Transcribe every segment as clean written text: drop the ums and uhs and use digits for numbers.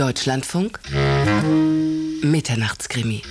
Deutschlandfunk Mitternachtskrimi.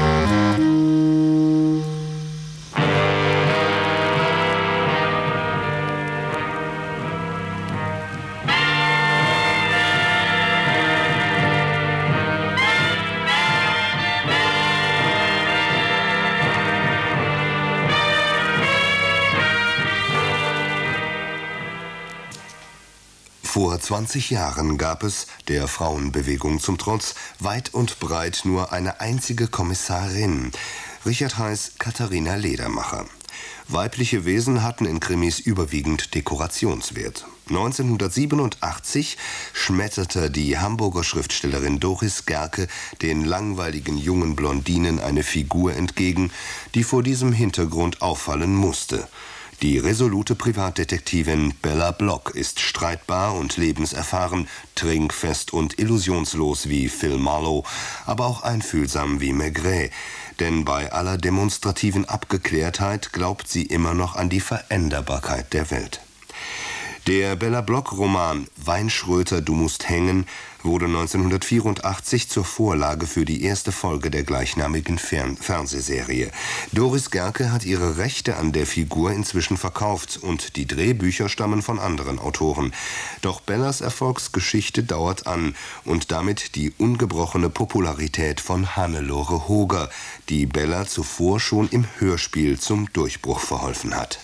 Vor 20 Jahren gab es, der Frauenbewegung zum Trotz, weit und breit nur eine einzige Kommissarin. Richard heißt Katharina Ledermacher. Weibliche Wesen hatten in Krimis überwiegend Dekorationswert. 1987 schmetterte die Hamburger Schriftstellerin Doris Gerke den langweiligen jungen Blondinen eine Figur entgegen, die vor diesem Hintergrund auffallen musste. Die resolute Privatdetektivin Bella Block ist streitbar und lebenserfahren, trinkfest und illusionslos wie Phil Marlowe, aber auch einfühlsam wie Maigret. Denn bei aller demonstrativen Abgeklärtheit glaubt sie immer noch an die Veränderbarkeit der Welt. Der Bella Block-Roman »Weinschröter, du musst hängen« wurde 1984 zur Vorlage für die erste Folge der gleichnamigen Fernsehserie. Doris Gerke hat ihre Rechte an der Figur inzwischen verkauft und die Drehbücher stammen von anderen Autoren. Doch Bellas Erfolgsgeschichte dauert an und damit die ungebrochene Popularität von Hannelore Hoger, die Bella zuvor schon im Hörspiel zum Durchbruch verholfen hat.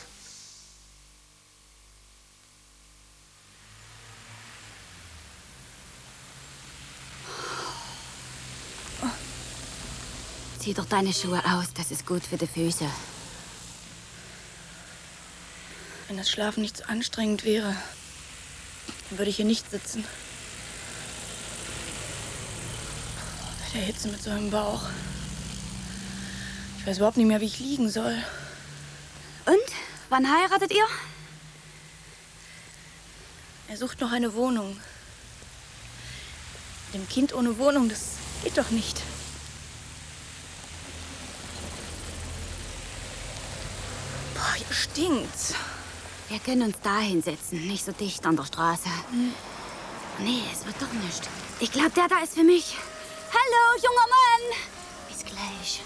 Zieh doch deine Schuhe aus, das ist gut für die Füße. Wenn das Schlafen nicht so anstrengend wäre, dann würde ich hier nicht sitzen. Bei der Hitze mit so einem Bauch. Ich weiß überhaupt nicht mehr, wie ich liegen soll. Und? Wann heiratet ihr? Er sucht noch eine Wohnung. Mit dem Kind ohne Wohnung, das geht doch nicht. Boah, hier stinkt's. Wir können uns da hinsetzen, nicht so dicht an der Straße. Nee, es wird doch nicht. Ich glaube, der da ist für mich. Hallo, junger Mann. Bis gleich.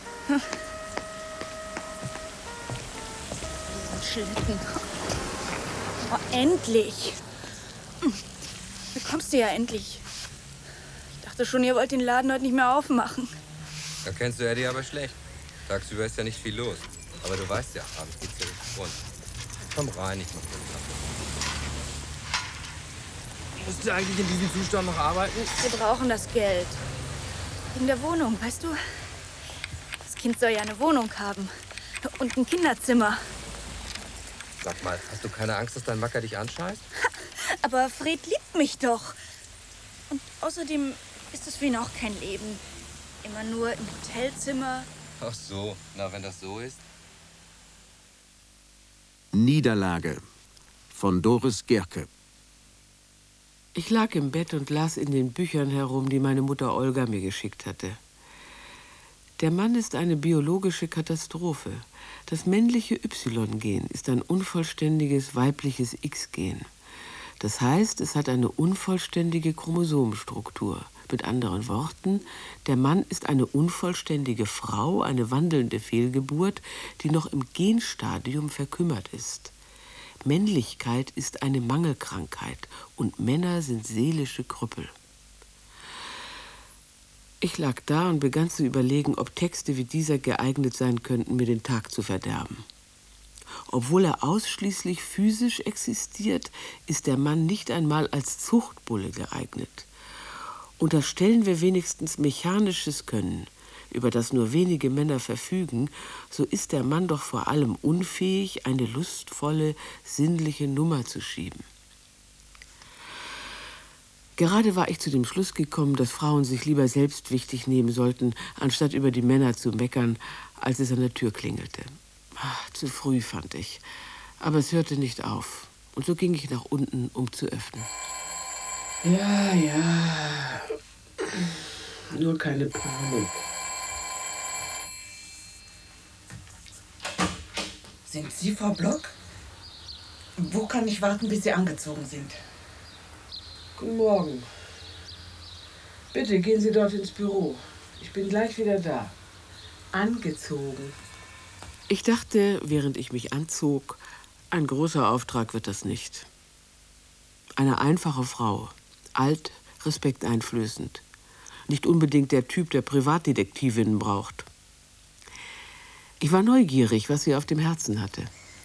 Diesen Schlitten. Oh, endlich. Da kommst du ja endlich. Ich dachte schon, ihr wollt den Laden heute nicht mehr aufmachen. Da kennst du Eddie aber schlecht. Tagsüber ist ja nicht viel los. Aber du weißt ja, abends geht's ja richtig rund. Komm rein, ich mach dir Kaffee. Musst du eigentlich in diesem Zustand noch arbeiten? Wir brauchen das Geld. Wegen der Wohnung, weißt du? Das Kind soll ja eine Wohnung haben. Und ein Kinderzimmer. Sag mal, hast du keine Angst, dass dein Macker dich anscheißt? Aber Fred liebt mich doch. Und außerdem ist es für ihn auch kein Leben. Immer nur im Hotelzimmer. Ach so, na wenn das so ist. Niederlage von Doris Gerke. Ich lag im Bett und las in den Büchern herum, die meine Mutter Olga mir geschickt hatte. Der Mann ist eine biologische Katastrophe. Das männliche Y-Gen ist ein unvollständiges weibliches X-Gen. Das heißt, es hat eine unvollständige Chromosomstruktur. Mit anderen Worten, der Mann ist eine unvollständige Frau, eine wandelnde Fehlgeburt, die noch im Genstadium verkümmert ist. Männlichkeit ist eine Mangelkrankheit und Männer sind seelische Krüppel. Ich lag da und begann zu überlegen, ob Texte wie dieser geeignet sein könnten, mir den Tag zu verderben. Obwohl er ausschließlich physisch existiert, ist der Mann nicht einmal als Zuchtbulle geeignet. Unterstellen wir wenigstens mechanisches Können, über das nur wenige Männer verfügen, so ist der Mann doch vor allem unfähig, eine lustvolle, sinnliche Nummer zu schieben. Gerade war ich zu dem Schluss gekommen, dass Frauen sich lieber selbst wichtig nehmen sollten, anstatt über die Männer zu meckern, als es an der Tür klingelte. Ach, zu früh, fand ich. Aber es hörte nicht auf. Und so ging ich nach unten, um zu öffnen. Ja. Nur keine Panik. Sind Sie Frau Block? Wo kann ich warten, bis Sie angezogen sind? Guten Morgen. Bitte gehen Sie dort ins Büro. Ich bin gleich wieder da. Angezogen. Ich dachte, während ich mich anzog, ein großer Auftrag wird das nicht. Eine einfache Frau, alt, respekteinflößend. Nicht unbedingt der Typ, der Privatdetektivinnen braucht. Ich war neugierig, was sie auf dem Herzen hatte.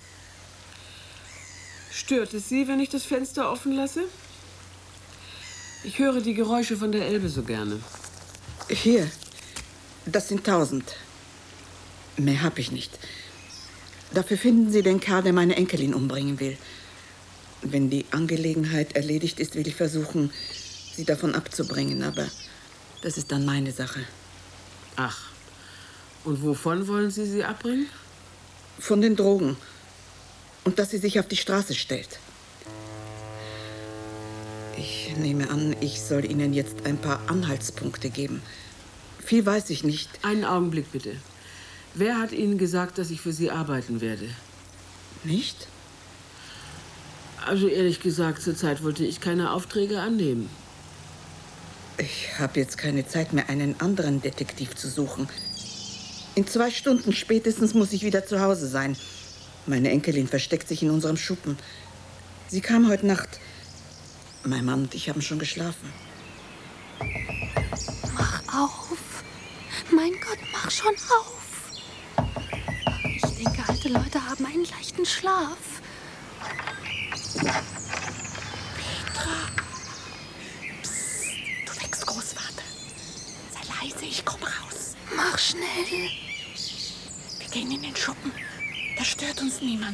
Stört es Sie, wenn ich das Fenster offen lasse? Ich höre die Geräusche von der Elbe so gerne. Hier, das sind 1000. Mehr hab ich nicht. Dafür finden Sie den Kerl, der meine Enkelin umbringen will. Wenn die Angelegenheit erledigt ist, will ich versuchen, sie davon abzubringen. Aber das ist dann meine Sache. Ach, und wovon wollen Sie sie abbringen? Von den Drogen. Und dass sie sich auf die Straße stellt. Ich nehme an, ich soll Ihnen jetzt ein paar Anhaltspunkte geben. Viel weiß ich nicht. Einen Augenblick bitte. Wer hat Ihnen gesagt, dass ich für Sie arbeiten werde? Nicht? Also ehrlich gesagt, zurzeit wollte ich keine Aufträge annehmen. Ich habe jetzt keine Zeit mehr, einen anderen Detektiv zu suchen. In 2 Stunden spätestens muss ich wieder zu Hause sein. Meine Enkelin versteckt sich in unserem Schuppen. Sie kam heute Nacht. Mein Mann und ich haben schon geschlafen. Mach auf. Mein Gott, mach schon auf. Ich denke, alte Leute haben einen leichten Schlaf. Petra. Psst, du wächst, Großvater. Sei leise, ich komme raus. Mach schnell. Wir gehen in den Schuppen. Da stört uns niemand.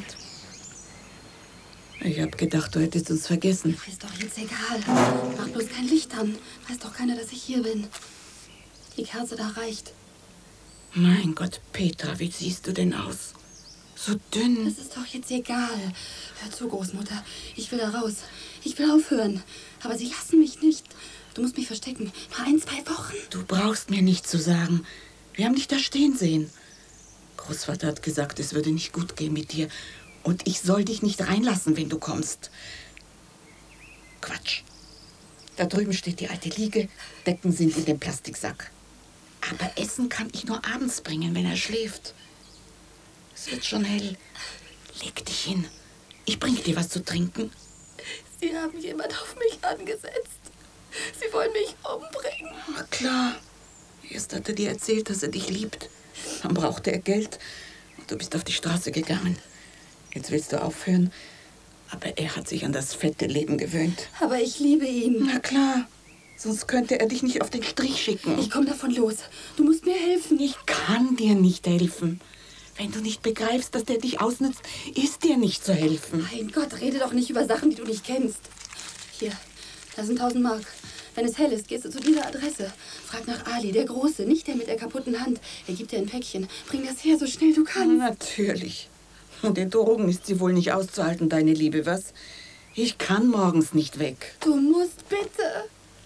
Ich hab gedacht, du hättest uns vergessen. Ist doch jetzt egal. Mach bloß kein Licht an. Weiß doch keiner, dass ich hier bin. Die Kerze da reicht. Mein Gott, Petra, wie siehst du denn aus? So dünn. Das ist doch jetzt egal. Hör zu, Großmutter. Ich will da raus. Ich will aufhören. Aber sie lassen mich nicht. Du musst mich verstecken. Nur 1, 2 Wochen. Du brauchst mir nicht zu sagen. Wir haben dich da stehen sehen. Großvater hat gesagt, es würde nicht gut gehen mit dir. Und ich soll dich nicht reinlassen, wenn du kommst. Quatsch. Da drüben steht die alte Liege. Decken sind in dem Plastiksack. Aber Essen kann ich nur abends bringen, wenn er schläft. Es wird schon hell. Leg dich hin. Ich bringe dir was zu trinken. Sie haben jemand auf mich angesetzt. Sie wollen mich umbringen. Ach klar. Erst hat er dir erzählt, dass er dich liebt. Dann brauchte er Geld. Und du bist auf die Straße gegangen. Jetzt willst du aufhören. Aber er hat sich an das fette Leben gewöhnt. Aber ich liebe ihn. Na klar. Sonst könnte er dich nicht auf den Strich schicken. Ich komme davon los. Du musst mir helfen. Ich kann dir nicht helfen. Wenn du nicht begreifst, dass der dich ausnützt, ist dir nicht zu helfen. Mein Gott, rede doch nicht über Sachen, die du nicht kennst. Hier, da sind 1000 Mark. Wenn es hell ist, gehst du zu dieser Adresse. Frag nach Ali, der Große, nicht der mit der kaputten Hand. Er gibt dir ein Päckchen. Bring das her, so schnell du kannst. Natürlich. Und den Drogen ist sie wohl nicht auszuhalten, deine Liebe, was? Ich kann morgens nicht weg. Du musst bitte.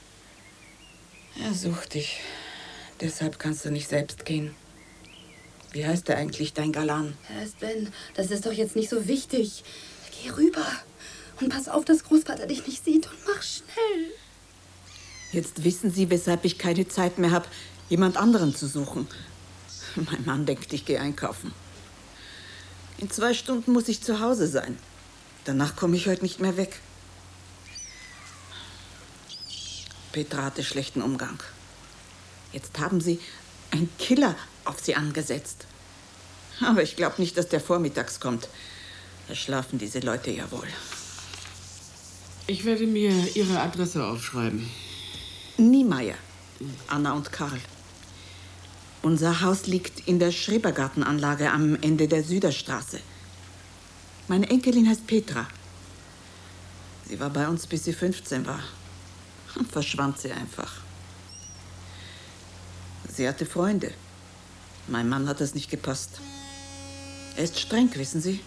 Er sucht dich. Deshalb kannst du nicht selbst gehen. Wie heißt er eigentlich, dein Galan? Er ist Ben. Das ist doch jetzt nicht so wichtig. Geh rüber. Und pass auf, dass Großvater dich nicht sieht. Und mach schnell. Jetzt wissen Sie, weshalb ich keine Zeit mehr habe, jemand anderen zu suchen. Mein Mann denkt, ich gehe einkaufen. In 2 Stunden muss ich zu Hause sein. Danach komme ich heute nicht mehr weg. Petra hatte schlechten Umgang. Jetzt haben sie einen Killer auf sie angesetzt. Aber ich glaube nicht, dass der vormittags kommt. Da schlafen diese Leute ja wohl. Ich werde mir Ihre Adresse aufschreiben. Niemeyer, Anna und Karl. Unser Haus liegt in der Schrebergartenanlage am Ende der Süderstraße. Meine Enkelin heißt Petra. Sie war bei uns, bis sie 15 war. Verschwand sie einfach. Sie hatte Freunde. Mein Mann hat das nicht gepasst. Er ist streng, wissen Sie?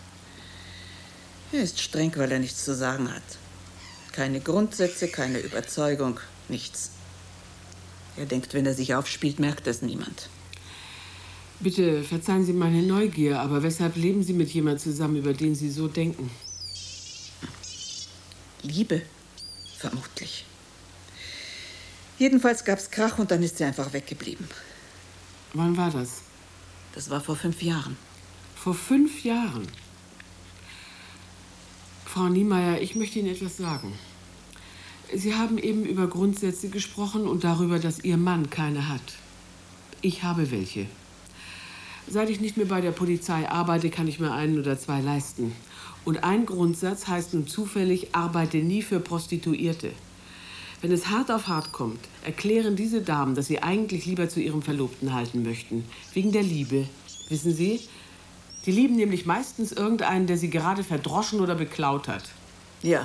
Er ist streng, weil er nichts zu sagen hat. Keine Grundsätze, keine Überzeugung, nichts. Er denkt, wenn er sich aufspielt, merkt es niemand. Bitte verzeihen Sie meine Neugier, aber weshalb leben Sie mit jemandem zusammen, über den Sie so denken? Liebe, vermutlich. Jedenfalls gab es Krach und dann ist sie einfach weggeblieben. Wann war das? Das war vor 5 Jahren. Vor 5 Jahren? Frau Niemeyer, ich möchte Ihnen etwas sagen. Sie haben eben über Grundsätze gesprochen und darüber, dass Ihr Mann keine hat. Ich habe welche. Seit ich nicht mehr bei der Polizei arbeite, kann ich mir 1 oder 2 leisten. Und ein Grundsatz heißt nun zufällig, arbeite nie für Prostituierte. Wenn es hart auf hart kommt, erklären diese Damen, dass sie eigentlich lieber zu ihrem Verlobten halten möchten. Wegen der Liebe. Wissen Sie? Die lieben nämlich meistens irgendeinen, der sie gerade verdroschen oder beklaut hat. Ja.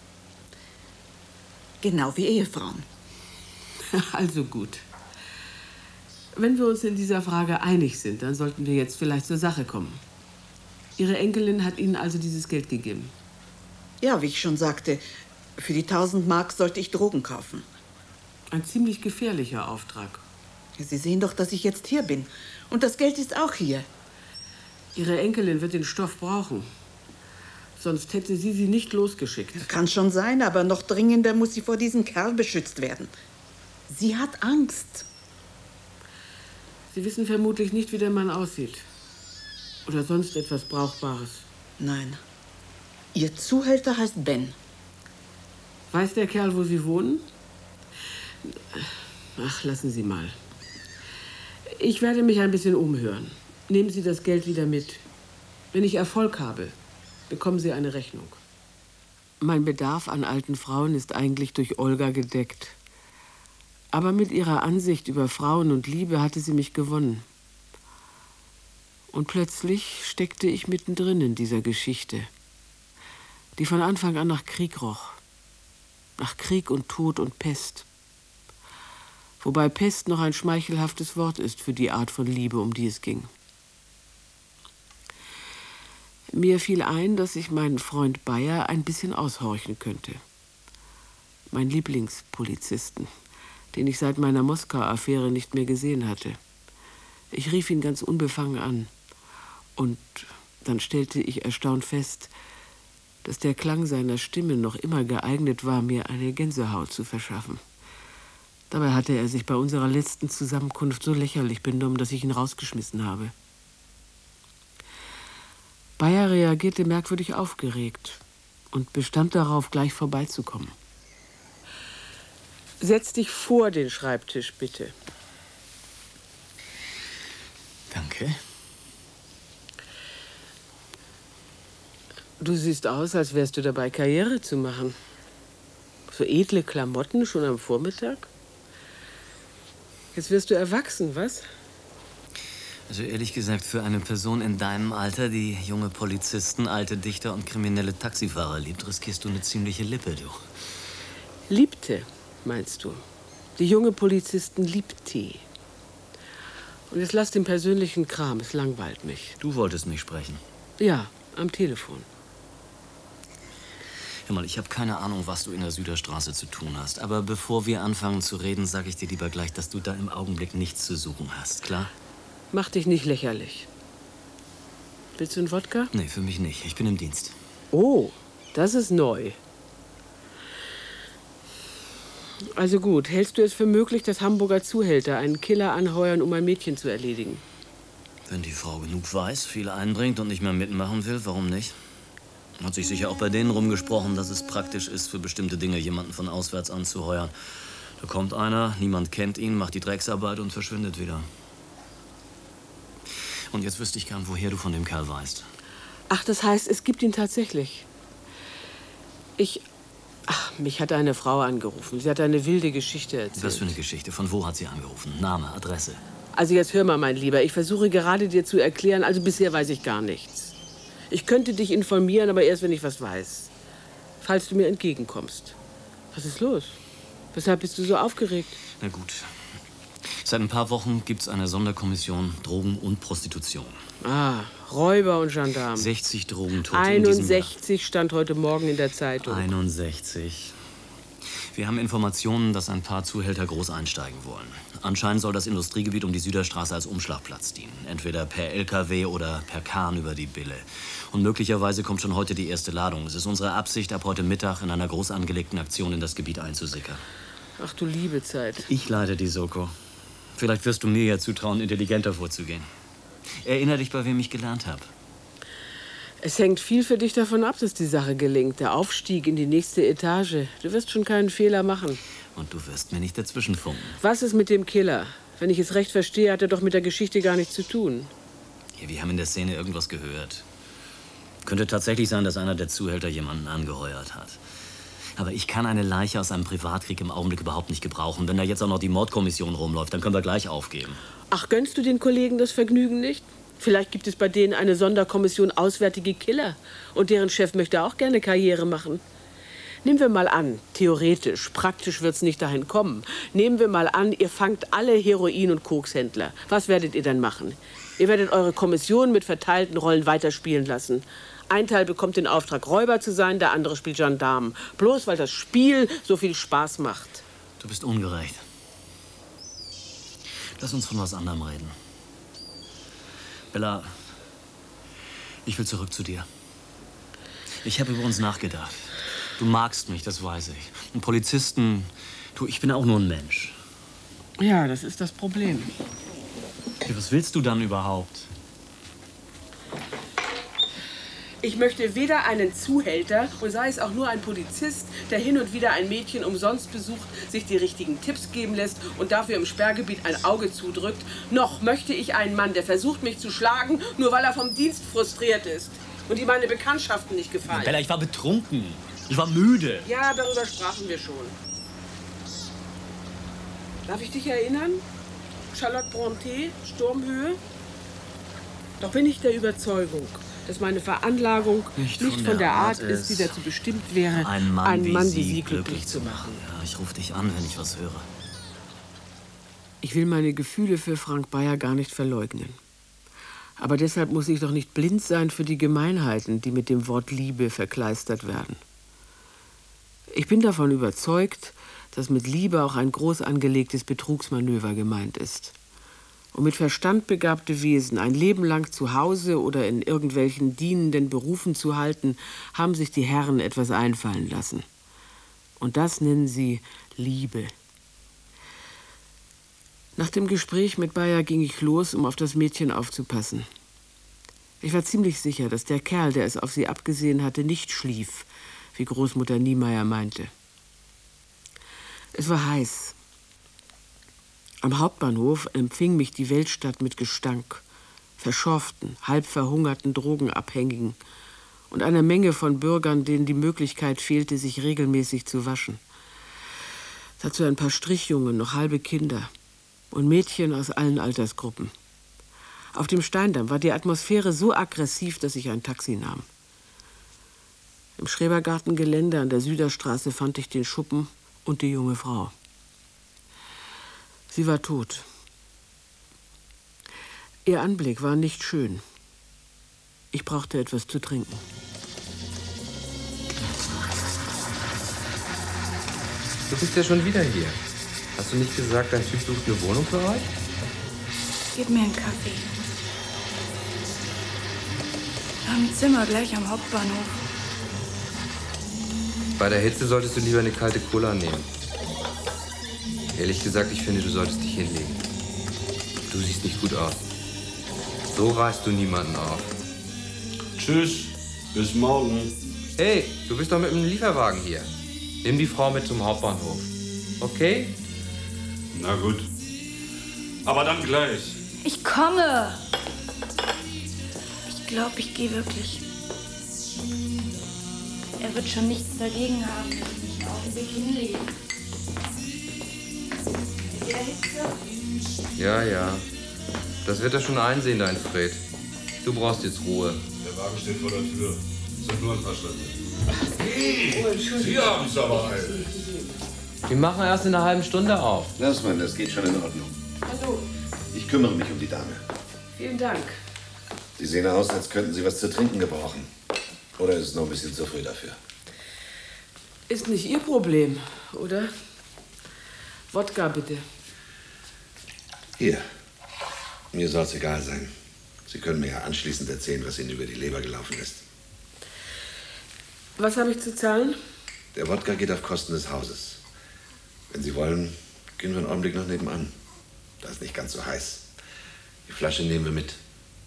Genau wie Ehefrauen. Also gut. Wenn wir uns in dieser Frage einig sind, dann sollten wir jetzt vielleicht zur Sache kommen. Ihre Enkelin hat Ihnen also dieses Geld gegeben? Ja, wie ich schon sagte, für die 1000 Mark sollte ich Drogen kaufen. Ein ziemlich gefährlicher Auftrag. Sie sehen doch, dass ich jetzt hier bin. Und das Geld ist auch hier. Ihre Enkelin wird den Stoff brauchen. Sonst hätte sie nicht losgeschickt. Kann schon sein, aber noch dringender muss sie vor diesem Kerl beschützt werden. Sie hat Angst. Sie wissen vermutlich nicht, wie der Mann aussieht. Oder sonst etwas Brauchbares. Nein. Ihr Zuhälter heißt Ben. Weiß der Kerl, wo Sie wohnen? Ach, lassen Sie mal. Ich werde mich ein bisschen umhören. Nehmen Sie das Geld wieder mit. Wenn ich Erfolg habe, bekommen Sie eine Rechnung. Mein Bedarf an alten Frauen ist eigentlich durch Olga gedeckt. Aber mit ihrer Ansicht über Frauen und Liebe hatte sie mich gewonnen. Und plötzlich steckte ich mittendrin in dieser Geschichte, die von Anfang an nach Krieg roch. Nach Krieg und Tod und Pest. Wobei Pest noch ein schmeichelhaftes Wort ist für die Art von Liebe, um die es ging. Mir fiel ein, dass ich meinen Freund Bayer ein bisschen aushorchen könnte. Mein Lieblingspolizisten, den ich seit meiner Moskau-Affäre nicht mehr gesehen hatte. Ich rief ihn ganz unbefangen an. Und dann stellte ich erstaunt fest, dass der Klang seiner Stimme noch immer geeignet war, mir eine Gänsehaut zu verschaffen. Dabei hatte er sich bei unserer letzten Zusammenkunft so lächerlich benommen, dass ich ihn rausgeschmissen habe. Bayer reagierte merkwürdig aufgeregt und bestand darauf, gleich vorbeizukommen. Setz dich vor den Schreibtisch, bitte. Danke. Du siehst aus, als wärst du dabei, Karriere zu machen. So edle Klamotten schon am Vormittag? Jetzt wirst du erwachsen, was? Also ehrlich gesagt, für eine Person in deinem Alter, die junge Polizisten, alte Dichter und kriminelle Taxifahrer liebt, riskierst du eine ziemliche Lippe, du. Liebte, meinst du? Die junge Polizisten liebt Tee. Und jetzt lass den persönlichen Kram, es langweilt mich. Du wolltest mich sprechen. Ja, am Telefon. Hör mal, ich habe keine Ahnung, was du in der Süderstraße zu tun hast. Aber bevor wir anfangen zu reden, sage ich dir lieber gleich, dass du da im Augenblick nichts zu suchen hast, klar? Mach dich nicht lächerlich. Willst du einen Wodka? Nee, für mich nicht. Ich bin im Dienst. Oh, das ist neu. Also gut, hältst du es für möglich, dass Hamburger Zuhälter einen Killer anheuern, um ein Mädchen zu erledigen? Wenn die Frau genug weiß, viel einbringt und nicht mehr mitmachen will, warum nicht? Hat sich sicher auch bei denen rumgesprochen, dass es praktisch ist, für bestimmte Dinge jemanden von auswärts anzuheuern. Da kommt einer, niemand kennt ihn, macht die Drecksarbeit und verschwindet wieder. Und jetzt wüsste ich gern, woher du von dem Kerl weißt. Ach, das heißt, es gibt ihn tatsächlich. Mich hat eine Frau angerufen. Sie hat eine wilde Geschichte erzählt. Was für eine Geschichte? Von wo hat sie angerufen? Name, Adresse? Also jetzt hör mal, mein Lieber. Ich versuche gerade dir zu erklären, also bisher weiß ich gar nichts. Ich könnte dich informieren, aber erst, wenn ich was weiß. Falls du mir entgegenkommst. Was ist los? Weshalb bist du so aufgeregt? Na gut. Seit ein paar Wochen gibt es eine Sonderkommission Drogen und Prostitution. Ah, Räuber und Gendarmen. 60 Drogentote in diesem Jahr. 61 stand heute Morgen in der Zeitung. 61. Wir haben Informationen, dass ein paar Zuhälter groß einsteigen wollen. Anscheinend soll das Industriegebiet um die Süderstraße als Umschlagplatz dienen. Entweder per LKW oder per Kahn über die Bille. Und möglicherweise kommt schon heute die erste Ladung. Es ist unsere Absicht, ab heute Mittag in einer groß angelegten Aktion in das Gebiet einzusickern. Ach du liebe Zeit. Ich leite die Soko. Vielleicht wirst du mir ja zutrauen, intelligenter vorzugehen. Erinner dich, bei wem ich gelernt habe. Es hängt viel für dich davon ab, dass die Sache gelingt. Der Aufstieg in die nächste Etage. Du wirst schon keinen Fehler machen. Und du wirst mir nicht dazwischenfunken. Was ist mit dem Killer? Wenn ich es recht verstehe, hat er doch mit der Geschichte gar nichts zu tun. Ja, wir haben in der Szene irgendwas gehört. Könnte tatsächlich sein, dass einer der Zuhälter jemanden angeheuert hat. Aber ich kann eine Leiche aus einem Privatkrieg im Augenblick überhaupt nicht gebrauchen. Wenn da jetzt auch noch die Mordkommission rumläuft, dann können wir gleich aufgeben. Ach, gönnst du den Kollegen das Vergnügen nicht? Vielleicht gibt es bei denen eine Sonderkommission Auswärtige Killer. Und deren Chef möchte auch gerne Karriere machen. Nehmen wir mal an, theoretisch, praktisch wird es nicht dahin kommen. Nehmen wir mal an, ihr fangt alle Heroin- und Kokshändler. Was werdet ihr dann machen? Ihr werdet eure Kommission mit verteilten Rollen weiterspielen lassen. Ein Teil bekommt den Auftrag, Räuber zu sein, der andere spielt Gendarm. Bloß weil das Spiel so viel Spaß macht. Du bist ungerecht. Lass uns von was anderem reden. Bella, ich will zurück zu dir. Ich habe über uns nachgedacht. Du magst mich, das weiß ich. Und Polizisten, du, ich bin auch nur ein Mensch. Ja, das ist das Problem. Ja, was willst du dann überhaupt? Ich möchte weder einen Zuhälter, und sei es auch nur ein Polizist, der hin und wieder ein Mädchen umsonst besucht, sich die richtigen Tipps geben lässt und dafür im Sperrgebiet ein Auge zudrückt, noch möchte ich einen Mann, der versucht, mich zu schlagen, nur weil er vom Dienst frustriert ist und ihm meine Bekanntschaften nicht gefallen. Bella, ich war betrunken. Ich war müde. Ja, darüber sprachen wir schon. Darf ich dich erinnern? Charlotte Brontë, Sturmhöhe? Doch bin ich der Überzeugung, dass meine Veranlagung nicht von der Art ist, die dazu bestimmt wäre, einen Mann wie Sie glücklich zu machen. Ja, ich rufe dich an, wenn ich was höre. Ich will meine Gefühle für Frank Bayer gar nicht verleugnen. Aber deshalb muss ich doch nicht blind sein für die Gemeinheiten, die mit dem Wort Liebe verkleistert werden. Ich bin davon überzeugt, dass mit Liebe auch ein groß angelegtes Betrugsmanöver gemeint ist. Um mit Verstand begabte Wesen ein Leben lang zu Hause oder in irgendwelchen dienenden Berufen zu halten, haben sich die Herren etwas einfallen lassen. Und das nennen sie Liebe. Nach dem Gespräch mit Bayer ging ich los, um auf das Mädchen aufzupassen. Ich war ziemlich sicher, dass der Kerl, der es auf sie abgesehen hatte, nicht schlief, wie Großmutter Niemeyer meinte. Es war heiß. Am Hauptbahnhof empfing mich die Weltstadt mit Gestank, verschorften, halb verhungerten Drogenabhängigen und einer Menge von Bürgern, denen die Möglichkeit fehlte, sich regelmäßig zu waschen. Dazu ein paar Strichjungen, noch halbe Kinder und Mädchen aus allen Altersgruppen. Auf dem Steindamm war die Atmosphäre so aggressiv, dass ich ein Taxi nahm. Im Schrebergartengelände an der Süderstraße fand ich den Schuppen und die junge Frau. Sie war tot. Ihr Anblick war nicht schön. Ich brauchte etwas zu trinken. Du bist ja schon wieder hier. Hast du nicht gesagt, dein Typ sucht eine Wohnung für euch? Gib mir einen Kaffee. Wir haben ein Zimmer gleich am Hauptbahnhof. Bei der Hitze solltest du lieber eine kalte Cola nehmen. Ehrlich gesagt, ich finde, du solltest dich hinlegen. Du siehst nicht gut aus. So reißt du niemanden auf. Tschüss, bis morgen. Hey, du bist doch mit einem Lieferwagen hier. Nimm die Frau mit zum Hauptbahnhof. Okay? Na gut. Aber dann gleich. Ich komme. Ich glaube, ich gehe wirklich. Er wird schon nichts dagegen haben, wenn ich mich einen Augenblick hinlege. In der Hitze? Ja, ja. Das wird er schon einsehen, dein Fred. Du brauchst jetzt Ruhe. Der Wagen steht vor der Tür. Es sind nur ein paar Schritte. Hey, Sie haben es aber eilig. Wir machen erst in einer halben Stunde auf. Lass mal, das geht schon in Ordnung. Hallo. Ich kümmere mich um die Dame. Vielen Dank. Sie sehen aus, als könnten Sie was zu trinken gebrauchen. Oder ist es noch ein bisschen zu früh dafür? Ist nicht Ihr Problem, oder? Wodka, bitte. Hier. Mir soll es egal sein. Sie können mir ja anschließend erzählen, was Ihnen über die Leber gelaufen ist. Was habe ich zu zahlen? Der Wodka geht auf Kosten des Hauses. Wenn Sie wollen, gehen wir einen Augenblick noch nebenan. Da ist nicht ganz so heiß. Die Flasche nehmen wir mit.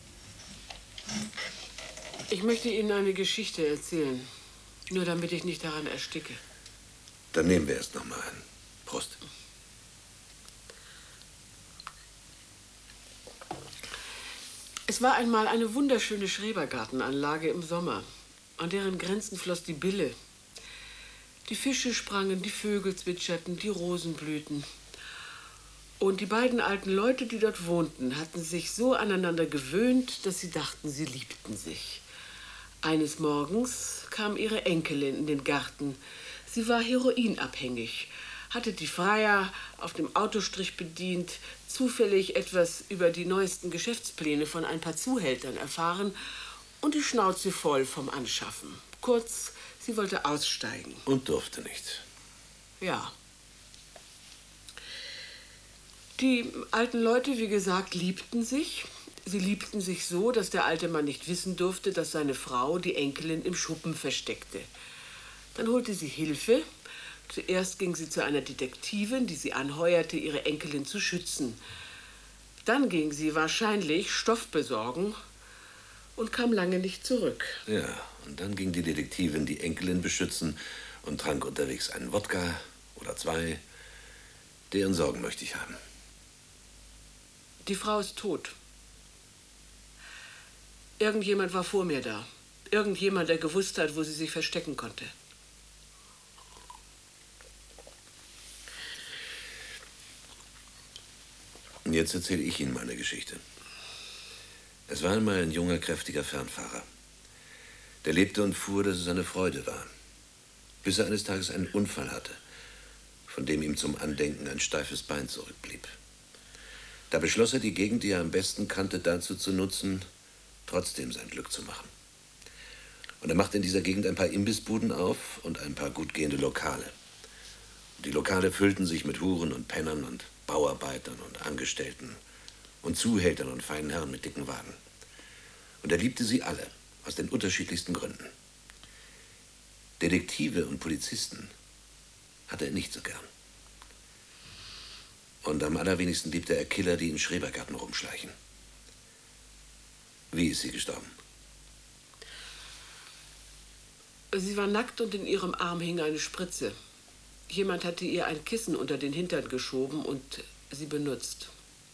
Ich möchte Ihnen eine Geschichte erzählen. Nur damit ich nicht daran ersticke. Dann nehmen wir erst noch mal einen. Prost. Es war einmal eine wunderschöne Schrebergartenanlage im Sommer. An deren Grenzen floss die Bille. Die Fische sprangen, die Vögel zwitscherten, die Rosen blühten. Und die beiden alten Leute, die dort wohnten, hatten sich so aneinander gewöhnt, dass sie dachten, sie liebten sich. Eines Morgens kam ihre Enkelin in den Garten. Sie war heroinabhängig, hatte die Freier auf dem Autostrich bedient, zufällig etwas über die neuesten Geschäftspläne von ein paar Zuhältern erfahren und die Schnauze voll vom Anschaffen. Kurz, sie wollte aussteigen. Und durfte nicht. Ja. Die alten Leute, wie gesagt, liebten sich. Sie liebten sich so, dass der alte Mann nicht wissen durfte, dass seine Frau die Enkelin im Schuppen versteckte. Dann holte sie Hilfe. Zuerst ging sie zu einer Detektivin, die sie anheuerte, ihre Enkelin zu schützen. Dann ging sie wahrscheinlich Stoff besorgen und kam lange nicht zurück. Ja, und dann ging die Detektivin die Enkelin beschützen und trank unterwegs einen Wodka oder zwei. Deren Sorgen möchte ich haben. Die Frau ist tot. Irgendjemand war vor mir da. Irgendjemand, der gewusst hat, wo sie sich verstecken konnte. Und jetzt erzähle ich Ihnen meine Geschichte. Es war einmal ein junger, kräftiger Fernfahrer. Der lebte und fuhr, dass es eine Freude war. Bis er eines Tages einen Unfall hatte, von dem ihm zum Andenken ein steifes Bein zurückblieb. Da beschloss er, die Gegend, die er am besten kannte, dazu zu nutzen, trotzdem sein Glück zu machen. Und er machte in dieser Gegend ein paar Imbissbuden auf und ein paar gut gehende Lokale. Und die Lokale füllten sich mit Huren und Pennern und Bauarbeitern und Angestellten und Zuhältern und feinen Herren mit dicken Wagen. Und er liebte sie alle, aus den unterschiedlichsten Gründen. Detektive und Polizisten hatte er nicht so gern. Und am allerwenigsten liebte er Killer, die in Schrebergärten rumschleichen. Wie ist sie gestorben? Sie war nackt und in ihrem Arm hing eine Spritze. Jemand hatte ihr ein Kissen unter den Hintern geschoben und sie benutzt.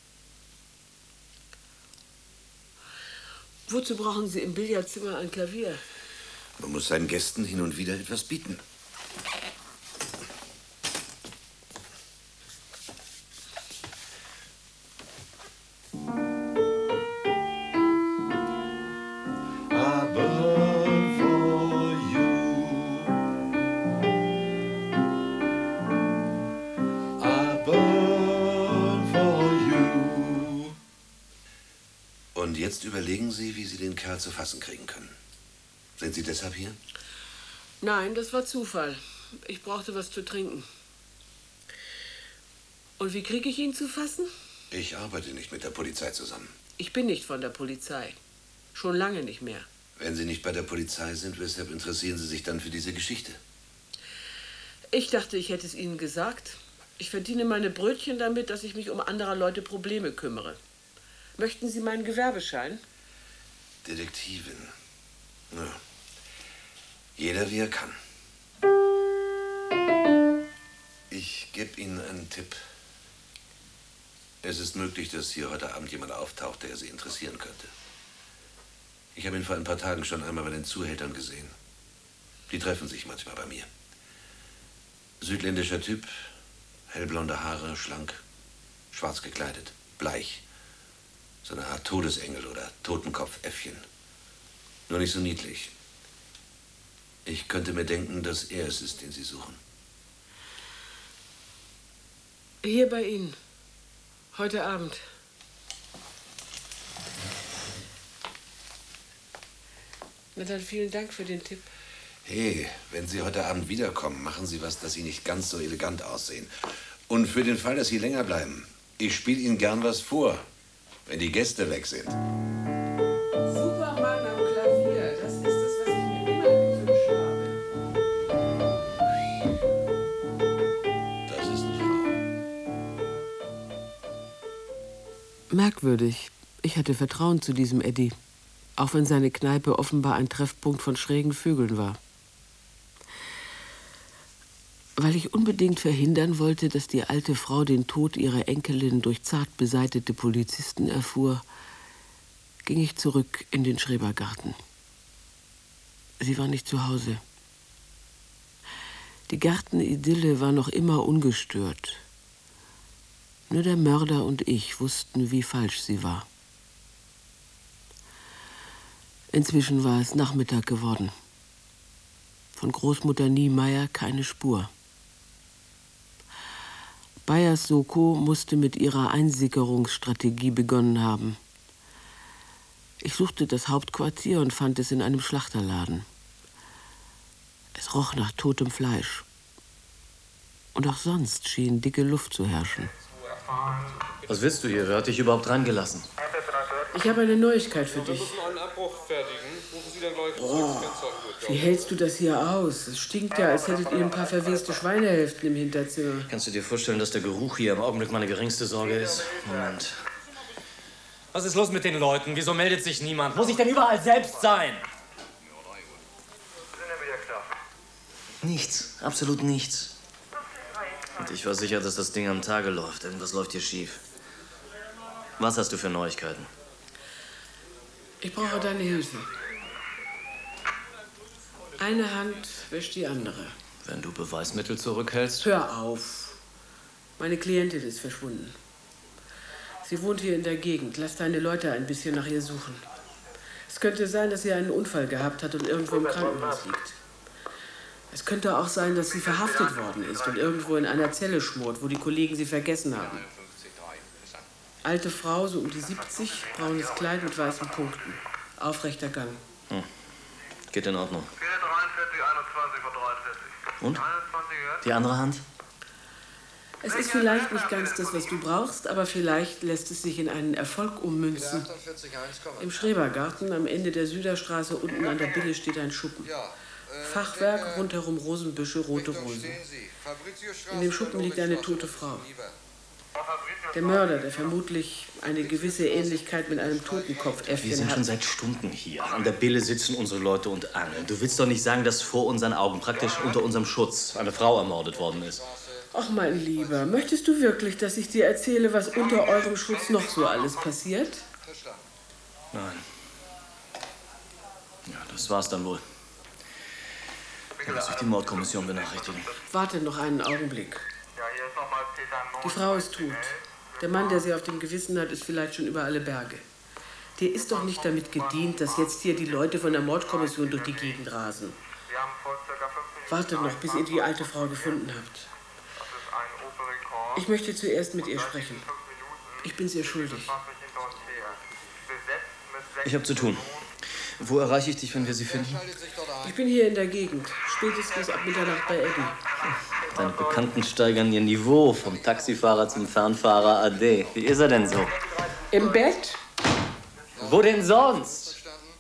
Wozu brauchen Sie im Billardzimmer ein Klavier? Man muss seinen Gästen hin und wieder etwas bieten. Und jetzt überlegen Sie, wie Sie den Kerl zu fassen kriegen können. Sind Sie deshalb hier? Nein, das war Zufall. Ich brauchte was zu trinken. Und wie kriege ich ihn zu fassen? Ich arbeite nicht mit der Polizei zusammen. Ich bin nicht von der Polizei. Schon lange nicht mehr. Wenn Sie nicht bei der Polizei sind, weshalb interessieren Sie sich dann für diese Geschichte? Ich dachte, ich hätte es Ihnen gesagt. Ich verdiene meine Brötchen damit, dass ich mich um anderer Leute Probleme kümmere. Möchten Sie meinen Gewerbeschein? Detektivin. Ja. Jeder wie er kann. Ich gebe Ihnen einen Tipp. Es ist möglich, dass hier heute Abend jemand auftaucht, der Sie interessieren könnte. Ich habe ihn vor ein paar Tagen schon einmal bei den Zuhältern gesehen. Die treffen sich manchmal bei mir. Südländischer Typ, hellblonde Haare, schlank, schwarz gekleidet, bleich. So eine Art Todesengel oder Totenkopfäffchen. Nur nicht so niedlich. Ich könnte mir denken, dass er es ist, den Sie suchen. Hier bei Ihnen. Heute Abend. Na dann vielen Dank für den Tipp. Hey, wenn Sie heute Abend wiederkommen, machen Sie was, dass Sie nicht ganz so elegant aussehen. Und für den Fall, dass Sie länger bleiben, ich spiele Ihnen gern was vor, wenn die Gäste weg sind. Superman am Klavier, das ist es, was ich mir immer gewünscht habe. Das ist nicht Merkwürdig. Ich hatte Vertrauen zu diesem Eddie, auch wenn seine Kneipe offenbar ein Treffpunkt von schrägen Vögeln war. Weil ich unbedingt verhindern wollte, dass die alte Frau den Tod ihrer Enkelin durch zart beseitete Polizisten erfuhr, ging ich zurück in den Schrebergarten. Sie war nicht zu Hause. Die Gartenidylle war noch immer ungestört. Nur der Mörder und ich wussten, wie falsch sie war. Inzwischen war es Nachmittag geworden. Von Großmutter Niemeyer keine Spur. Bayers Soko musste mit ihrer Einsickerungsstrategie begonnen haben. Ich suchte das Hauptquartier und fand es in einem Schlachterladen. Es roch nach totem Fleisch. Und auch sonst schien dicke Luft zu herrschen. Was willst du hier? Wer hat dich überhaupt reingelassen? Ich habe eine Neuigkeit für dich. Oh, wie hältst du das hier aus? Es stinkt ja, als hättet ihr ein paar verweste Schweinehälften im Hinterzimmer. Kannst du dir vorstellen, dass der Geruch hier im Augenblick meine geringste Sorge ist? Moment. Was ist los mit den Leuten? Wieso meldet sich niemand? Muss ich denn überall selbst sein? Nichts. Absolut nichts. Und ich war sicher, dass das Ding am Tage läuft. Irgendwas läuft hier schief. Was hast du für Neuigkeiten? Ich brauche deine Hilfe. Eine Hand wäscht die andere. Wenn du Beweismittel zurückhältst? Hör auf. Meine Klientin ist verschwunden. Sie wohnt hier in der Gegend. Lass deine Leute ein bisschen nach ihr suchen. Es könnte sein, dass sie einen Unfall gehabt hat und irgendwo im Krankenhaus liegt. Es könnte auch sein, dass sie verhaftet worden ist und irgendwo in einer Zelle schmort, wo die Kollegen sie vergessen haben. Alte Frau, so um die 70, braunes Kleid mit weißen Punkten. Aufrechter Gang. Geht in Ordnung. Und? Die andere Hand? Es ist vielleicht nicht ganz das, was du brauchst, aber vielleicht lässt es sich in einen Erfolg ummünzen. Im Schrebergarten am Ende der Süderstraße unten an der Bille steht ein Schuppen. Fachwerk, rundherum Rosenbüsche, rote Rosen. In dem Schuppen liegt eine tote Frau. Der Mörder, der vermutlich eine gewisse Ähnlichkeit mit einem Totenkopfäffchen Wir sind schon seit Stunden hier. An der Bille sitzen unsere Leute und angeln. Du willst doch nicht sagen, dass vor unseren Augen, praktisch unter unserem Schutz, eine Frau ermordet worden ist. Ach, mein Lieber, möchtest du wirklich, dass ich dir erzähle, was unter eurem Schutz noch so alles passiert? Nein. Ja, das war's dann wohl. Dann muss ich die Mordkommission benachrichtigen. Warte noch einen Augenblick. Die Frau ist tot. Der Mann, der sie auf dem Gewissen hat, ist vielleicht schon über alle Berge. Dir ist doch nicht damit gedient, dass jetzt hier die Leute von der Mordkommission durch die Gegend rasen. Warte noch, bis ihr die alte Frau gefunden habt. Ich möchte zuerst mit ihr sprechen. Ich bin's ihr schuldig. Ich habe zu tun. Wo erreiche ich dich, wenn wir sie finden? Ich bin hier in der Gegend. Spätestens ab Mitternacht bei Eddie. Deine Bekannten steigern ihr Niveau vom Taxifahrer zum Fernfahrer AD. Wie ist er denn so? Im Bett? Wo denn sonst?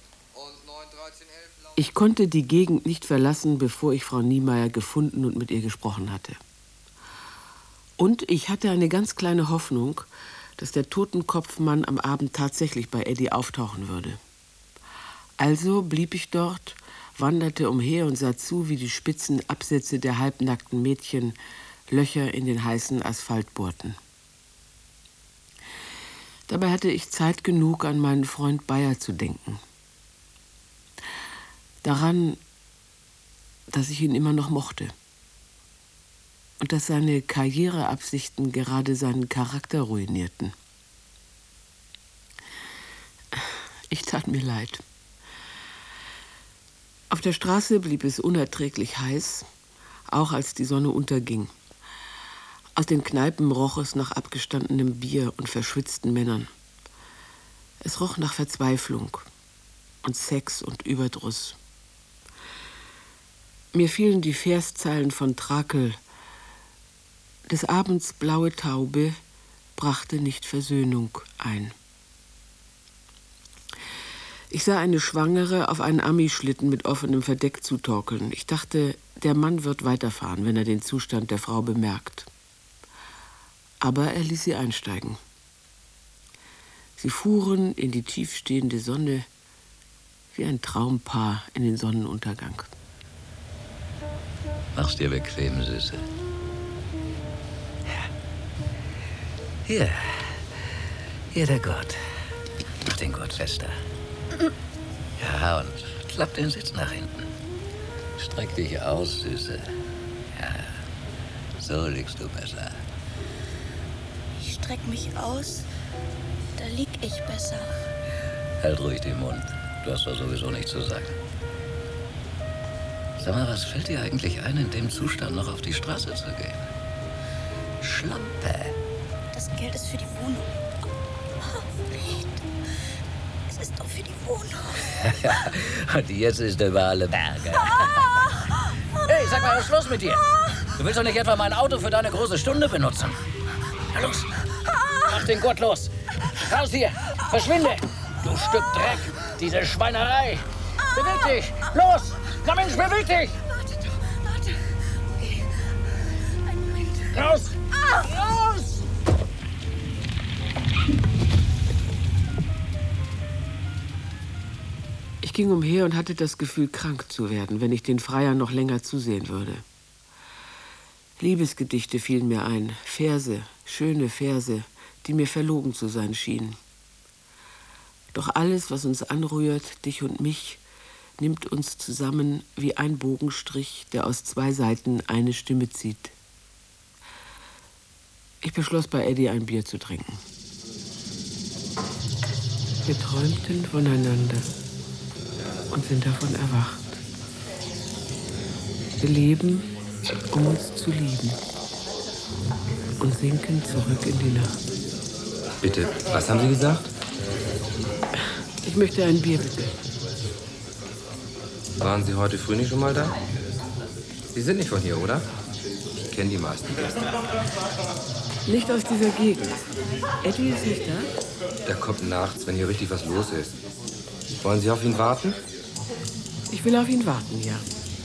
Ich konnte die Gegend nicht verlassen, bevor ich Frau Niemeyer gefunden und mit ihr gesprochen hatte. Und ich hatte eine ganz kleine Hoffnung, dass der Totenkopfmann am Abend tatsächlich bei Eddie auftauchen würde. Also blieb ich dort, wanderte umher und sah zu, wie die spitzen Absätze der halbnackten Mädchen Löcher in den heißen Asphalt bohrten. Dabei hatte ich Zeit genug, an meinen Freund Bayer zu denken. Daran, dass ich ihn immer noch mochte. Und dass seine Karriereabsichten gerade seinen Charakter ruinierten. Ich tat mir leid. Auf der Straße blieb es unerträglich heiß, auch als die Sonne unterging. Aus den Kneipen roch es nach abgestandenem Bier und verschwitzten Männern. Es roch nach Verzweiflung und Sex und Überdruss. Mir fielen die Verszeilen von Trakel: Des Abends blaue Taube brachte nicht Versöhnung ein. Ich sah eine Schwangere auf einen Ami-Schlitten mit offenem Verdeck zutorkeln. Ich dachte, der Mann wird weiterfahren, wenn er den Zustand der Frau bemerkt. Aber er ließ sie einsteigen. Sie fuhren in die tiefstehende Sonne wie ein Traumpaar in den Sonnenuntergang. Mach's dir bequem, Süße. Hier der Gurt. Mach den Gurt fester. Ja, und klapp den Sitz nach hinten. Streck dich aus, Süße. Ja, so liegst du besser. Ich streck mich aus, da lieg ich besser. Halt ruhig den Mund. Du hast doch sowieso nichts zu sagen. Sag mal, was fällt dir eigentlich ein, in dem Zustand noch auf die Straße zu gehen? Schlampe. Das Geld ist für die Wohnung. Oh, Fred. Es ist doch für die Wohnung. Ja, und jetzt ist über alle Berge. Hey, sag mal, was ist los mit dir? Du willst doch nicht etwa mein Auto für deine große Stunde benutzen? Na los, mach den Gurt los. Raus hier, verschwinde. Du Stück Dreck, diese Schweinerei. Beweg dich, los. Na Mensch, beweg dich. Warte doch, warte. Okay, einen Moment. Raus, raus. Ich ging umher und hatte das Gefühl, krank zu werden, wenn ich den Freiern noch länger zusehen würde. Liebesgedichte fielen mir ein, Verse, schöne Verse, die mir verlogen zu sein schienen. Doch alles, was uns anrührt, dich und mich, nimmt uns zusammen wie ein Bogenstrich, der aus zwei Seiten eine Stimme zieht. Ich beschloss, bei Eddie ein Bier zu trinken. Wir träumten voneinander und sind davon erwacht. Wir leben, um uns zu lieben und sinken zurück in die Nacht. Bitte, was haben Sie gesagt? Ich möchte ein Bier, bitte. Waren Sie heute früh nicht schon mal da? Sie sind nicht von hier, oder? Ich kenne die meisten Gäste. Nicht aus dieser Gegend. Eddie ist nicht da? Der kommt nachts, wenn hier richtig was los ist. Wollen Sie auf ihn warten? Ich will auf ihn warten, ja.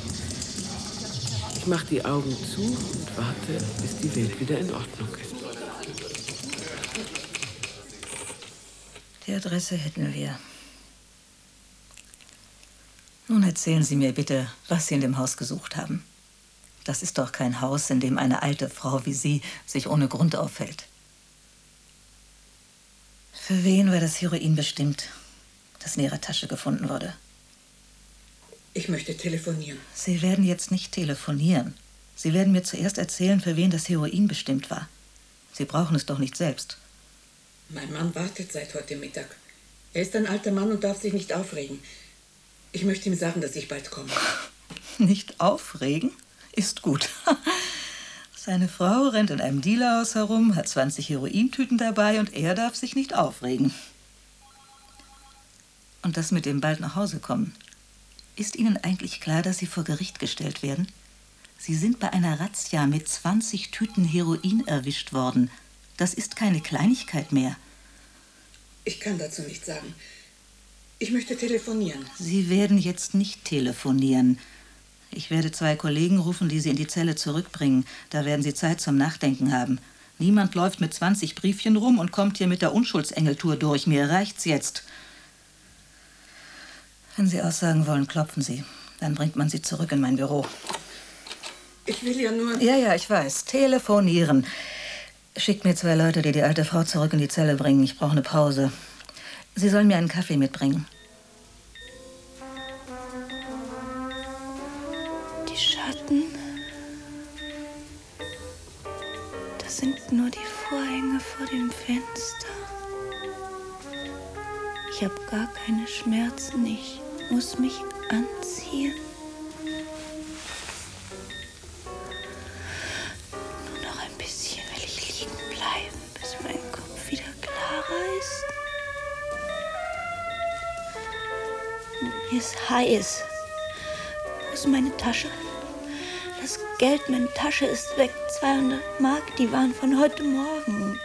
Ich mache die Augen zu und warte, bis die Welt wieder in Ordnung ist. Die Adresse hätten wir. Nun erzählen Sie mir bitte, was Sie in dem Haus gesucht haben. Das ist doch kein Haus, in dem eine alte Frau wie Sie sich ohne Grund aufhält. Für wen war das Heroin bestimmt, das in Ihrer Tasche gefunden wurde? Ich möchte telefonieren. Sie werden jetzt nicht telefonieren. Sie werden mir zuerst erzählen, für wen das Heroin bestimmt war. Sie brauchen es doch nicht selbst. Mein Mann wartet seit heute Mittag. Er ist ein alter Mann und darf sich nicht aufregen. Ich möchte ihm sagen, dass ich bald komme. Nicht aufregen? Ist gut. Seine Frau rennt in einem Dealerhaus herum, hat 20 Herointüten dabei und er darf sich nicht aufregen. Und das mit dem bald nach Hause kommen. Ist Ihnen eigentlich klar, dass Sie vor Gericht gestellt werden? Sie sind bei einer Razzia mit 20 Tüten Heroin erwischt worden. Das ist keine Kleinigkeit mehr. Ich kann dazu nichts sagen. Ich möchte telefonieren. Sie werden jetzt nicht telefonieren. Ich werde 2 Kollegen rufen, die Sie in die Zelle zurückbringen. Da werden Sie Zeit zum Nachdenken haben. Niemand läuft mit 20 Briefchen rum und kommt hier mit der Unschuldsengeltour durch. Mir reicht's jetzt. Wenn Sie aussagen wollen, klopfen Sie. Dann bringt man Sie zurück in mein Büro. Ich will ja nur... Ja, ich weiß. Telefonieren. Schickt mir 2 Leute, die die alte Frau zurück in die Zelle bringen. Ich brauche eine Pause. Sie sollen mir einen Kaffee mitbringen. Die Schatten. Das sind nur die Vorhänge vor dem Fenster. Ich habe gar keine Schmerzen. Ich muss mich anziehen. Nur noch ein bisschen will ich liegen bleiben, bis mein Kopf wieder klarer ist. Mir ist heiß. Wo ist meine Tasche? Das Geld, meine Tasche ist weg. 200 Mark, die waren von heute Morgen.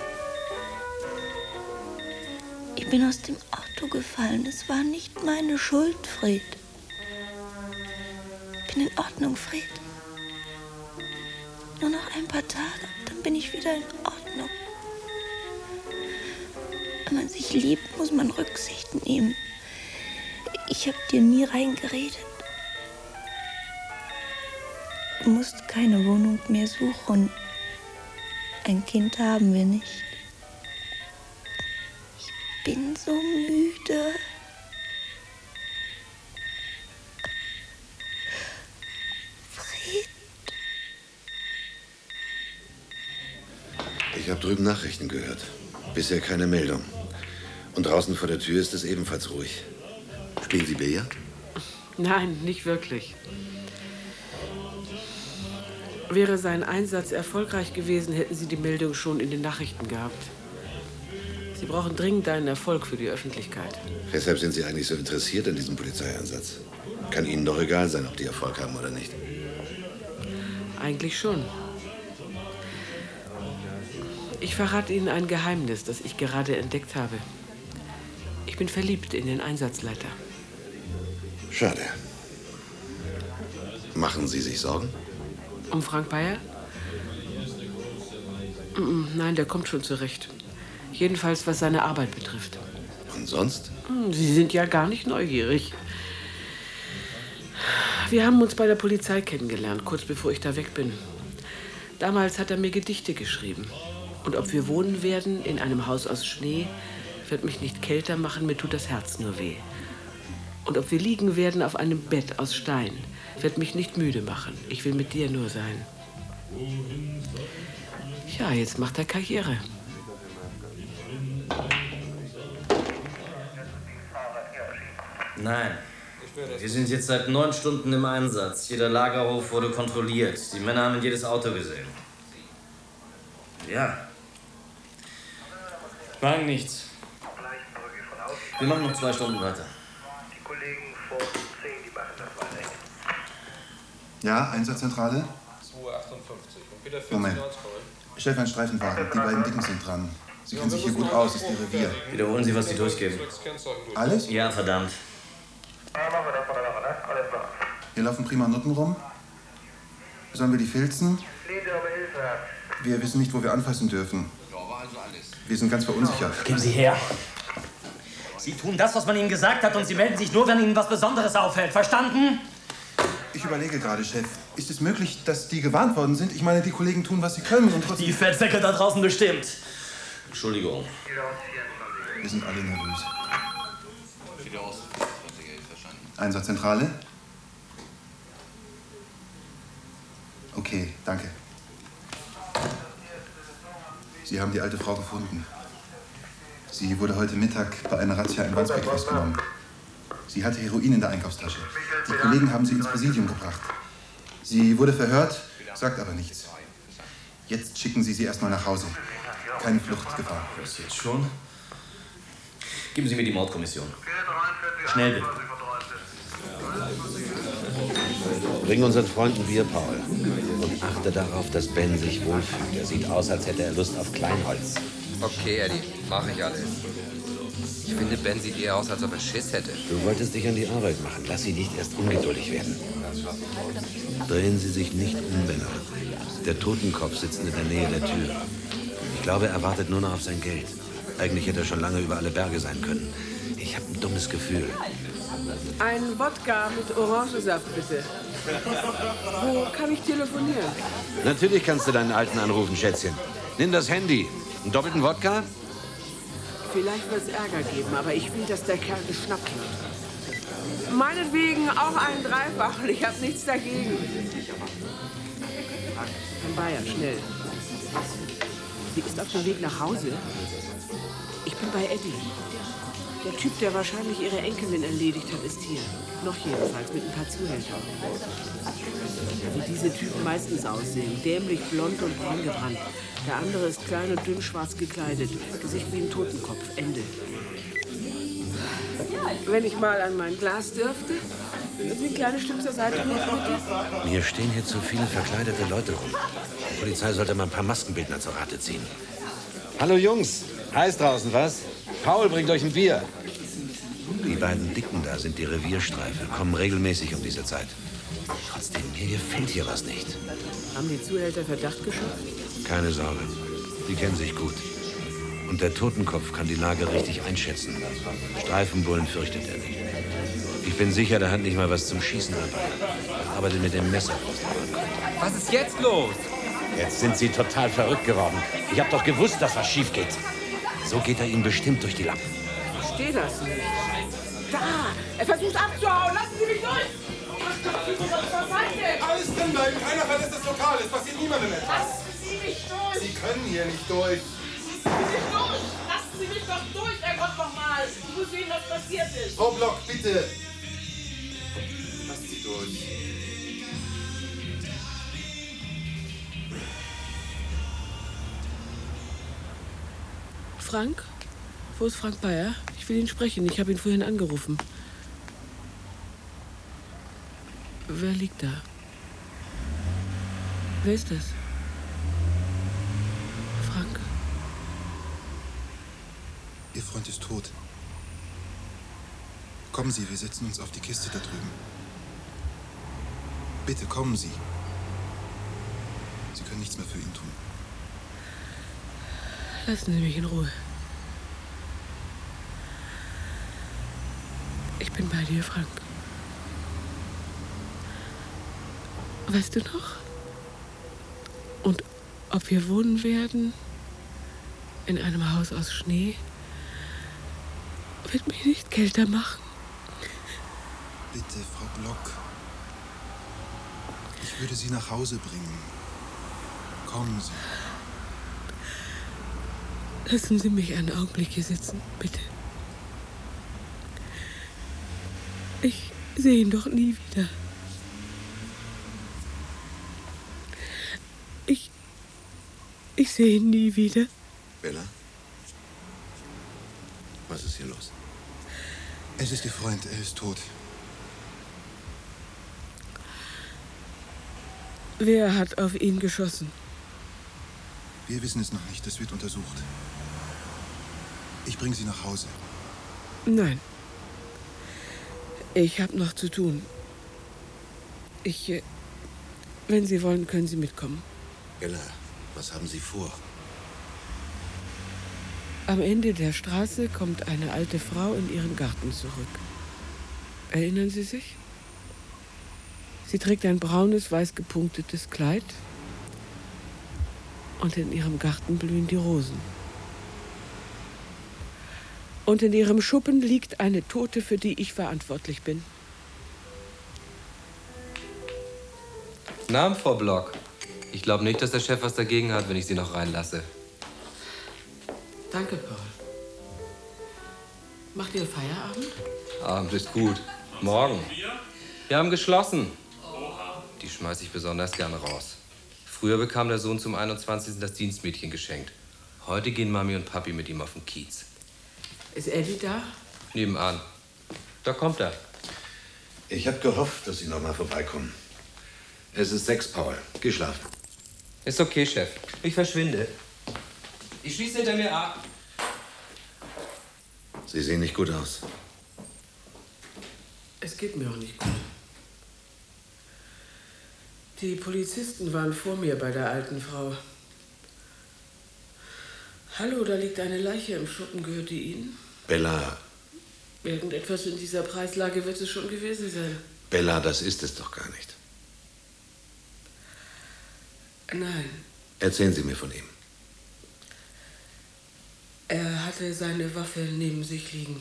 Ich bin aus dem Auto gefallen. Es war nicht meine Schuld, Fred. Ich bin in Ordnung, Fred. Nur noch ein paar Tage, dann bin ich wieder in Ordnung. Wenn man sich liebt, muss man Rücksicht nehmen. Ich habe dir nie reingeredet. Du musst keine Wohnung mehr suchen. Ein Kind haben wir nicht. Ich bin so müde. Fred. Ich habe drüben Nachrichten gehört. Bisher keine Meldung. Und draußen vor der Tür ist es ebenfalls ruhig. Spielen Sie Billard? Nein, nicht wirklich. Wäre sein Einsatz erfolgreich gewesen, hätten Sie die Meldung schon in den Nachrichten gehabt. Sie brauchen dringend einen Erfolg für die Öffentlichkeit. Weshalb sind Sie eigentlich so interessiert an diesem Polizeieinsatz? Kann Ihnen doch egal sein, ob die Erfolg haben oder nicht. Eigentlich schon. Ich verrate Ihnen ein Geheimnis, das ich gerade entdeckt habe. Ich bin verliebt in den Einsatzleiter. Schade. Machen Sie sich Sorgen? Um Frank Bayer? Nein, der kommt schon zurecht. Jedenfalls, was seine Arbeit betrifft. Und sonst? Sie sind ja gar nicht neugierig. Wir haben uns bei der Polizei kennengelernt, kurz bevor ich da weg bin. Damals hat er mir Gedichte geschrieben. Und ob wir wohnen werden in einem Haus aus Schnee, wird mich nicht kälter machen, mir tut das Herz nur weh. Und ob wir liegen werden auf einem Bett aus Stein, wird mich nicht müde machen. Ich will mit dir nur sein. Ja, jetzt macht er Karriere. Nein. Wir sind jetzt seit 9 Stunden im Einsatz. Jeder Lagerhof wurde kontrolliert. Die Männer haben in jedes Auto gesehen. Ja. Machen nichts. Wir machen noch 2 Stunden weiter. Die Kollegen vor 10, die machen das mal nicht. Ja, Einsatzzentrale? 258. Und Peter 40 Moment. Stefan Streifenwagen, die beiden Dicken sind dran. Sie kennen sich hier gut aus, ist ihr Revier. Wiederholen Sie, was Sie durchgeben. Alles? Ja, verdammt. Hier laufen prima Nutten rum. Sollen wir die filzen? Wir wissen nicht, wo wir anfassen dürfen. Wir sind ganz verunsichert. Geben Sie her. Sie tun das, was man Ihnen gesagt hat, und Sie melden sich nur, wenn Ihnen was Besonderes auffällt. Verstanden? Ich überlege gerade, Chef. Ist es möglich, dass die gewarnt worden sind? Ich meine, die Kollegen tun, was sie können und trotzdem... Die Fettsäcke da draußen bestimmt. Entschuldigung. Wir sind alle nervös. Einsatzzentrale? Okay, danke. Sie haben die alte Frau gefunden. Sie wurde heute Mittag bei einer Razzia in Wandsbek festgenommen. Sie hatte Heroin in der Einkaufstasche. Die Kollegen haben sie ins Präsidium gebracht. Sie wurde verhört, sagt aber nichts. Jetzt schicken Sie sie erstmal nach Hause. Keine Fluchtgefahr. Was jetzt schon? Geben Sie mir die Mordkommission. Schnell bitte. Bring unseren Freund ein Bier, Paul. Und achte darauf, dass Ben sich wohlfühlt. Er sieht aus, als hätte er Lust auf Kleinholz. Okay, Eddie, mach ich alles. Ich finde, Ben sieht eher aus, als ob er Schiss hätte. Du wolltest dich an die Arbeit machen. Lass sie nicht erst ungeduldig werden. Drehen Sie sich nicht um, Benno. Der Totenkopf sitzt in der Nähe der Tür. Ich glaube, er wartet nur noch auf sein Geld. Eigentlich hätte er schon lange über alle Berge sein können. Ich habe ein dummes Gefühl. Ein Wodka mit Orangensaft, bitte. Wo kann ich telefonieren? Natürlich kannst du deinen Alten anrufen, Schätzchen. Nimm das Handy. Einen doppelten Wodka? Vielleicht wird es Ärger geben, aber ich will, dass der Kerl geschnappt wird. Meinetwegen auch einen Dreifach. Ich habe nichts dagegen. Herr Bayer, schnell. Sie ist auf dem Weg nach Hause. Ich bin bei Eddie. Der Typ, der wahrscheinlich ihre Enkelin erledigt hat, ist hier. Noch jedenfalls, mit ein paar Zuhältern. Wie diese Typen meistens aussehen. Dämlich blond und braungebrannt. Der andere ist klein und dünn schwarz gekleidet. Gesicht wie ein Totenkopf. Ende. Wenn ich mal an mein Glas dürfte? Sie ein kleines Stück zur Seite nehmen, bitte? Mir stehen hier zu viele verkleidete Leute rum. Die Polizei sollte mal ein paar Maskenbildner zur Rate ziehen. Hallo Jungs, heiß draußen, was? Paul bringt euch ein Bier. Die beiden Dicken da sind die Revierstreife, kommen regelmäßig um diese Zeit. Trotzdem, mir gefällt hier was nicht. Haben die Zuhälter Verdacht geschöpft? Keine Sorge, die kennen sich gut. Und der Totenkopf kann die Lage richtig einschätzen. Streifenbullen fürchtet er nicht. Ich bin sicher, der hat nicht mal was zum Schießen dabei. Er arbeitet mit dem Messer. Was ist jetzt los? Jetzt sind Sie total verrückt geworden. Ich hab doch gewusst, dass was schief geht. So geht er Ihnen bestimmt durch die Lappen. Ich verstehe das nicht. Da! Er versucht abzuhauen! Lassen Sie mich durch! Was seid ihr? Alles drin bleiben, keiner verlässt das Lokal. Es passiert niemandem etwas. Lassen Sie mich durch! Sie können hier nicht durch. Lassen Sie mich doch durch, Herrgott, noch mal! Ich muss sehen, was passiert ist! Frau Block, bitte! Lasst sie durch. Frank? Wo ist Frank Bayer? Ich will ihn sprechen. Ich habe ihn vorhin angerufen. Wer liegt da? Wer ist das? Frank? Ihr Freund ist tot. Kommen Sie, wir setzen uns auf die Kiste da drüben. Bitte, kommen Sie. Sie können nichts mehr für ihn tun. Lassen Sie mich in Ruhe. Ich bin bei dir, Frank. Weißt du noch? Und ob wir wohnen werden in einem Haus aus Schnee, wird mich nicht kälter machen. Bitte, Frau Block. Ich würde Sie nach Hause bringen. Kommen Sie. Lassen Sie mich einen Augenblick hier sitzen, bitte. Ich sehe ihn doch nie wieder. Ich sehe ihn nie wieder. Bella? Was ist hier los? Es ist Ihr Freund, er ist tot. Wer hat auf ihn geschossen? Wir wissen es noch nicht, das wird untersucht. Ich bringe Sie nach Hause. Nein. Ich habe noch zu tun. Wenn Sie wollen, können Sie mitkommen. Bella, was haben Sie vor? Am Ende der Straße kommt eine alte Frau in ihren Garten zurück. Erinnern Sie sich? Sie trägt ein braunes, weiß gepunktetes Kleid. Und in ihrem Garten blühen die Rosen. Und in ihrem Schuppen liegt eine Tote, für die ich verantwortlich bin. Na, Frau Block. Ich glaube nicht, dass der Chef was dagegen hat, wenn ich Sie noch reinlasse. Danke, Paul. Macht ihr Feierabend? Abend ist gut. Morgen. Wir haben geschlossen. Die schmeiße ich besonders gerne raus. Früher bekam der Sohn zum 21. das Dienstmädchen geschenkt. Heute gehen Mami und Papi mit ihm auf den Kiez. Ist Eddie da? Nebenan. Da kommt er. Ich habe gehofft, dass Sie noch mal vorbeikommen. Es ist 6, Paul. Geh schlafen. Ist okay, Chef. Ich verschwinde. Ich schließe hinter mir ab. Sie sehen nicht gut aus. Es geht mir auch nicht gut. Die Polizisten waren vor mir bei der alten Frau. Hallo, da liegt eine Leiche im Schuppen. Gehört die Ihnen? Bella, Irgendetwas in dieser Preislage wird es schon gewesen sein. Bella, das ist es doch gar nicht. Nein, Erzählen Sie mir von ihm. er hatte seine Waffe neben sich liegen.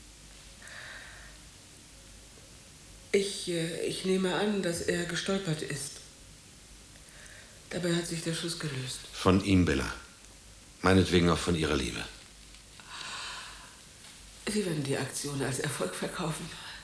Ich nehme an, dass er gestolpert ist. Dabei hat sich der Schuss gelöst. Von ihm, Bella. Meinetwegen auch von Ihrer Liebe. Sie werden die Aktion als Erfolg verkaufen.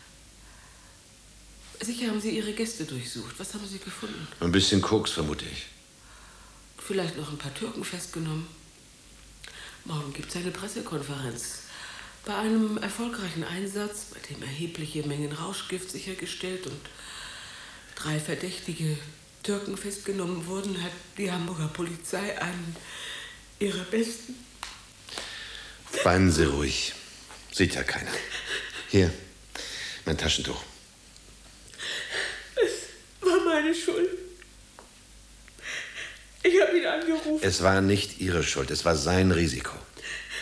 Sicher haben Sie Ihre Gäste durchsucht. Was haben Sie gefunden? Ein bisschen Koks, vermute ich. Vielleicht noch ein paar Türken festgenommen. Morgen gibt es eine Pressekonferenz. Bei einem erfolgreichen Einsatz, bei dem erhebliche Mengen Rauschgift sichergestellt und 3 verdächtige Türken festgenommen wurden, hat die Hamburger Polizei einen ihrer besten. Weinen Sie ruhig. Sieht ja keiner. Hier, mein Taschentuch. Es war meine Schuld. Ich habe ihn angerufen. Es war nicht Ihre Schuld, es war sein Risiko.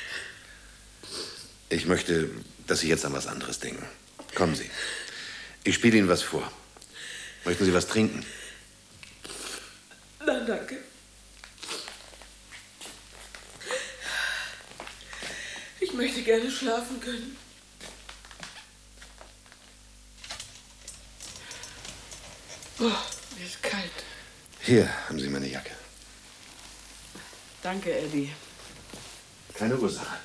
Ich möchte, dass Sie jetzt an was anderes denken. Kommen Sie. Ich spiele Ihnen was vor. Möchten Sie was trinken? Nein, danke. Ich möchte gerne schlafen können. Oh, mir ist kalt. Hier haben Sie meine Jacke. Danke, Eddie. Keine Ursache.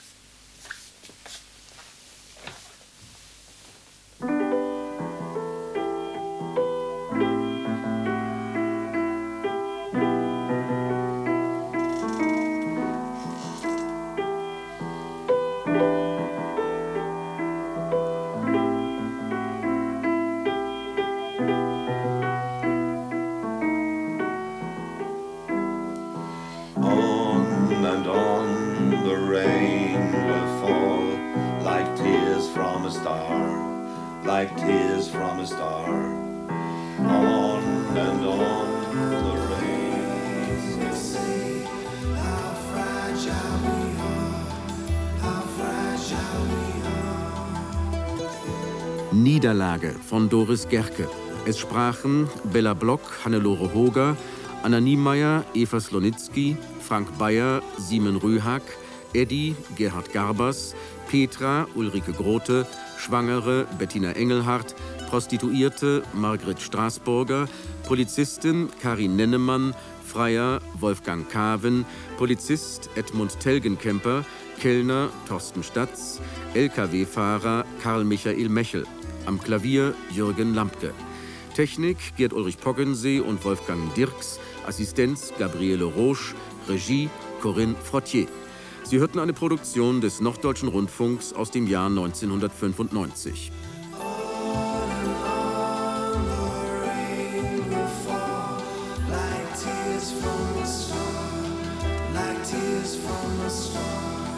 Like tears from a star, on and on the rain. See how fragile we are, how fragile we are. Niederlage von Doris Gerke. Es sprachen Bella Block, Hannelore Hoger, Anna Niemeyer, Eva Slonitzky, Frank Bayer, Simon Rühag, Eddie, Gerhard Garbers, Petra, Ulrike Grote, Schwangere, Bettina Engelhardt, Prostituierte, Margret Straßburger, Polizistin, Karin Nennemann, Freier, Wolfgang Kaven, Polizist, Edmund Telgenkemper, Kellner, Thorsten Statz, Lkw-Fahrer, Karl-Michael Mechel, am Klavier Jürgen Lampke. Technik Gerd Ulrich Poggensee und Wolfgang Dirks, Assistenz Gabriele Roche, Regie Corinne Frottier. Sie hörten eine Produktion des Norddeutschen Rundfunks aus dem Jahr 1995. Like tears from a star, like tears from a star.